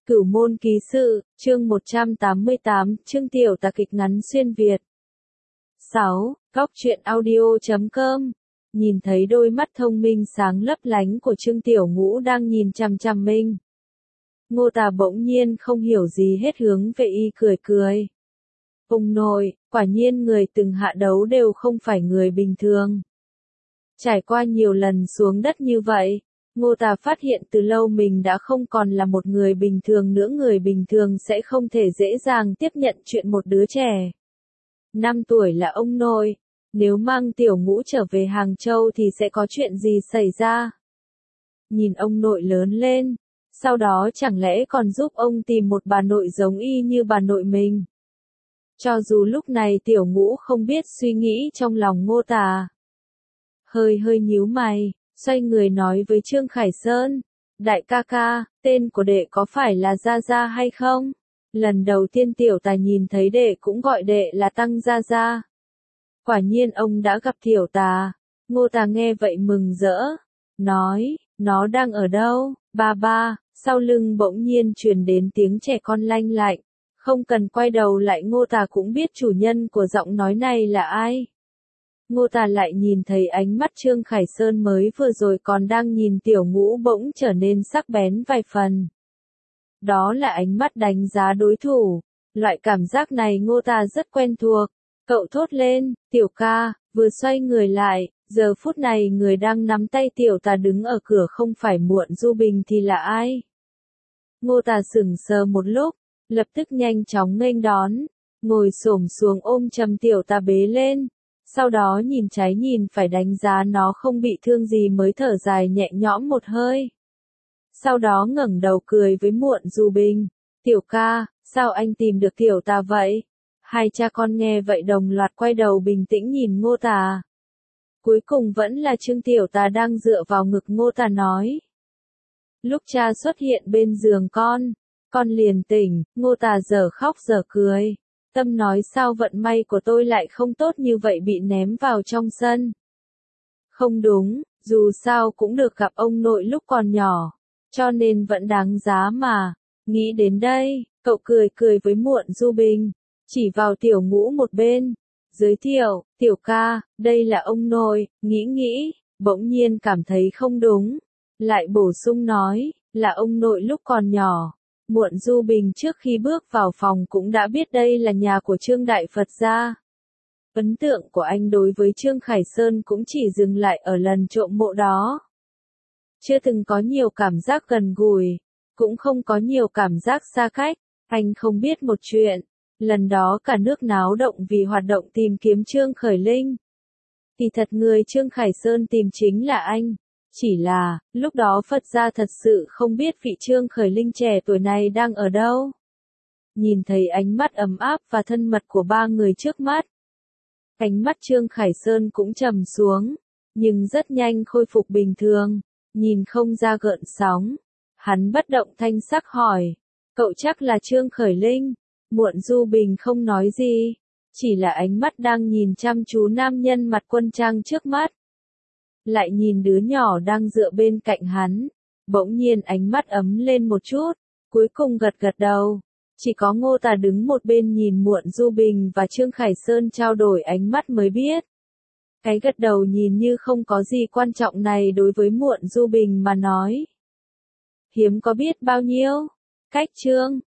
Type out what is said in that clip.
Cửu môn ký sự, chương 188, chương tiểu tà kịch ngắn xuyên Việt. 6. Góc truyện audio.com. Nhìn thấy đôi mắt thông minh sáng lấp lánh của Trương Tiểu Ngũ đang nhìn chằm chằm mình. Ngô Tà bỗng nhiên không hiểu gì hết hướng về y cười cười. Ông nội, quả nhiên người từng hạ đấu đều không phải người bình thường. Trải qua nhiều lần xuống đất như vậy, Ngô Tà phát hiện từ lâu mình đã không còn là một người bình thường nữa. Người bình thường sẽ không thể dễ dàng tiếp nhận chuyện một đứa trẻ 5 tuổi là ông nội. Nếu mang Tiểu Ngũ trở về Hàng Châu thì sẽ có chuyện gì xảy ra? Nhìn ông nội lớn lên, sau đó chẳng lẽ còn giúp ông tìm một bà nội giống y như bà nội mình? Cho dù lúc này Tiểu Ngũ không biết suy nghĩ trong lòng Ngô Tà. Hơi nhíu mày, xoay người nói với Trương Khải Sơn, đại ca ca, tên của đệ có phải là Gia Gia hay không? Lần đầu tiên Tiểu Tà nhìn thấy đệ cũng gọi đệ là Tăng Gia Gia. Quả nhiên ông đã gặp Tiểu Tà. Ngô Tà nghe vậy mừng rỡ, nói, nó đang ở đâu? Ba, sau lưng bỗng nhiên truyền đến tiếng trẻ con lanh lạnh. Không cần quay đầu lại Ngô Tà cũng biết chủ nhân của giọng nói này là ai. Ngô Tà lại nhìn thấy ánh mắt Trương Khải Sơn mới vừa rồi còn đang nhìn Tiểu Ngũ bỗng trở nên sắc bén vài phần. Đó là ánh mắt đánh giá đối thủ. Loại cảm giác này Ngô Tà rất quen thuộc. Cậu thốt lên, Tiểu ca, vừa xoay người lại, giờ phút này người đang nắm tay Tiểu Tà đứng ở cửa không phải Muộn Du Bình thì là ai? Ngô Tà sững sờ một lúc, lập tức nhanh chóng nghênh đón, ngồi xổm xuống ôm chầm Tiểu Tà bế lên. Sau đó nhìn trái nhìn phải đánh giá nó không bị thương gì mới thở dài nhẹ nhõm một hơi. Sau đó ngẩng đầu cười với Muộn Du Bình. Tiểu ca, sao anh tìm được Tiểu Tà vậy? Hai cha con nghe vậy đồng loạt quay đầu bình tĩnh nhìn Ngô Tà. Cuối cùng vẫn là Trương Tiểu Tà đang dựa vào ngực Ngô Tà nói. Lúc cha xuất hiện bên giường con liền tỉnh. Ngô Tà giờ khóc giờ cười. Tâm nói sao vận may của tôi lại không tốt như vậy bị ném vào trong sân. Không đúng, dù sao cũng được gặp ông nội lúc còn nhỏ, cho nên vẫn đáng giá mà. Nghĩ đến đây, cậu cười với Muộn Du Bình, chỉ vào Tiểu Ngũ một bên, giới thiệu, Tiểu ca, đây là ông nội. Nghĩ, bỗng nhiên cảm thấy không đúng, lại bổ sung nói, là ông nội lúc còn nhỏ. Muộn Du Bình trước khi bước vào phòng cũng đã biết đây là nhà của Trương Đại Phật gia. Ấn tượng của anh đối với Trương Khải Sơn cũng chỉ dừng lại ở lần trộm mộ đó. Chưa từng có nhiều cảm giác gần gũi, cũng không có nhiều cảm giác xa cách. Anh không biết một chuyện, lần đó cả nước náo động vì hoạt động tìm kiếm Trương Khởi Linh. Thì thật người Trương Khải Sơn tìm chính là anh. Chỉ là, lúc đó Phật gia thật sự không biết vị Trương Khởi Linh trẻ tuổi này đang ở đâu. Nhìn thấy ánh mắt ấm áp và thân mật của ba người trước mắt, ánh mắt Trương Khải Sơn cũng trầm xuống, nhưng rất nhanh khôi phục bình thường, nhìn không ra gợn sóng. Hắn bất động thanh sắc hỏi, cậu chắc là Trương Khởi Linh? Muộn Du Bình không nói gì, chỉ là ánh mắt đang nhìn chăm chú nam nhân mặt quân trang trước mắt. Lại nhìn đứa nhỏ đang dựa bên cạnh hắn, bỗng nhiên ánh mắt ấm lên một chút, cuối cùng gật đầu. Chỉ có Ngô Tà đứng một bên nhìn Muộn Du Bình và Trương Khải Sơn trao đổi ánh mắt mới biết. Cái gật đầu nhìn như không có gì quan trọng này đối với Muộn Du Bình mà nói hiếm có biết bao nhiêu. Cách Trương